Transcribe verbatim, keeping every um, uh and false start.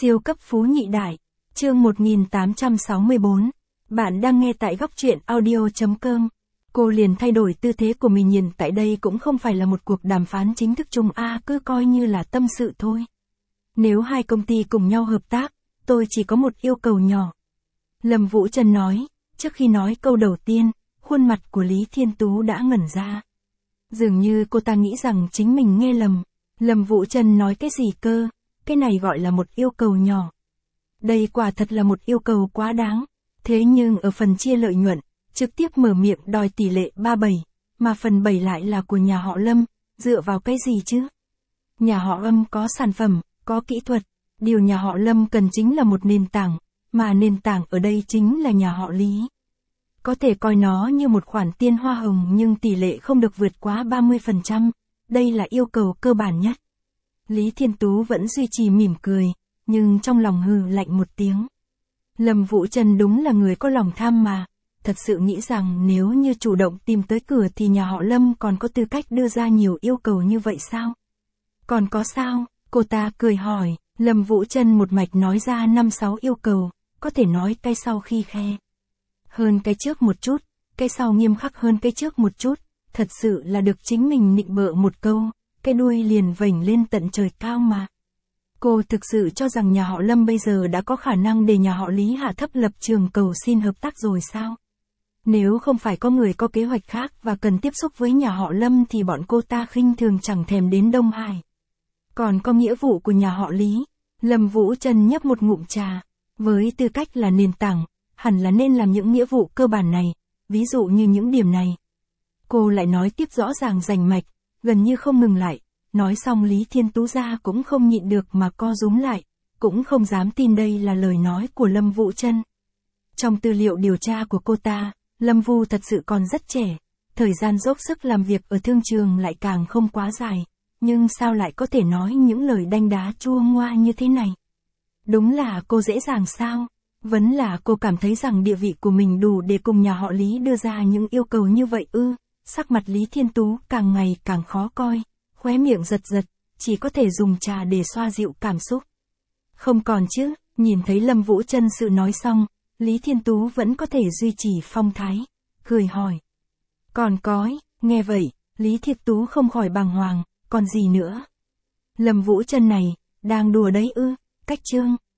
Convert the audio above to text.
Siêu cấp phú nhị đại, chương một nghìn tám trăm sáu mươi bốn. Bạn đang nghe tại góc truyện audio.com. Cô liền thay đổi tư thế của mình, nhìn tại đây cũng không phải là một cuộc đàm phán chính thức chung a, cứ coi như là tâm sự thôi. Nếu hai công ty cùng nhau hợp tác, tôi chỉ có một yêu cầu nhỏ. Lâm Vũ Trân nói, trước khi nói câu đầu tiên, khuôn mặt của Lý Thiên Tú đã ngẩn ra. Dường như cô ta nghĩ rằng chính mình nghe lầm. Lâm Vũ Trân nói cái gì cơ? Cái này gọi là một yêu cầu nhỏ. Đây quả thật là một yêu cầu quá đáng. Thế nhưng ở phần chia lợi nhuận, trực tiếp mở miệng đòi tỷ lệ ba bảy, mà phần bảy lại là của nhà họ Lâm, dựa vào cái gì chứ? Nhà họ Lâm có sản phẩm, có kỹ thuật, điều nhà họ Lâm cần chính là một nền tảng, mà nền tảng ở đây chính là nhà họ Lý. Có thể coi nó như một khoản tiền hoa hồng nhưng tỷ lệ không được vượt quá ba mươi phần trăm, đây là yêu cầu cơ bản nhất. Lý Thiên Tú vẫn duy trì mỉm cười, nhưng trong lòng hừ lạnh một tiếng. Lâm Vũ Trân đúng là người có lòng tham mà, thật sự nghĩ rằng nếu như chủ động tìm tới cửa thì nhà họ Lâm còn có tư cách đưa ra nhiều yêu cầu như vậy sao? Còn có sao? Cô ta cười hỏi. Lâm Vũ Trân một mạch nói ra năm sáu yêu cầu, có thể nói cái sau khi khe hơn cái trước một chút, cái sau nghiêm khắc hơn cái trước một chút, thật sự là được chính mình nịnh bợ một câu, cái đuôi liền vểnh lên tận trời cao mà. Cô thực sự cho rằng nhà họ Lâm bây giờ đã có khả năng để nhà họ Lý hạ thấp lập trường cầu xin hợp tác rồi sao? Nếu không phải có người có kế hoạch khác và cần tiếp xúc với nhà họ Lâm thì bọn cô ta khinh thường chẳng thèm đến Đông Hải. Còn có nghĩa vụ của nhà họ Lý. Lâm Vũ Trân nhấp một ngụm trà. Với tư cách là nền tảng, hẳn là nên làm những nghĩa vụ cơ bản này, ví dụ như những điểm này. Cô lại nói tiếp rõ ràng rành mạch, gần như không ngừng lại. Nói xong Lý Thiên Tú ra cũng không nhịn được mà co rúm lại, cũng không dám tin đây là lời nói của Lâm Vũ Trân. Trong tư liệu điều tra của cô ta, Lâm Vu thật sự còn rất trẻ, thời gian dốc sức làm việc ở thương trường lại càng không quá dài, nhưng sao lại có thể nói những lời đanh đá chua ngoa như thế này? Đúng là cô dễ dàng sao? Vẫn là cô cảm thấy rằng địa vị của mình đủ để cùng nhà họ Lý đưa ra những yêu cầu như vậy ư? Sắc mặt Lý Thiên Tú càng ngày càng khó coi. Khóe miệng giật giật, chỉ có thể dùng trà để xoa dịu cảm xúc. Không còn chứ, nhìn thấy Lâm Vũ Trân sự nói xong, Lý Thiên Tú vẫn có thể duy trì phong thái, cười hỏi. Còn cói, nghe vậy, Lý Thiên Tú không khỏi bàng hoàng, còn gì nữa? Lâm Vũ Trân này, đang đùa đấy ư, cách chương.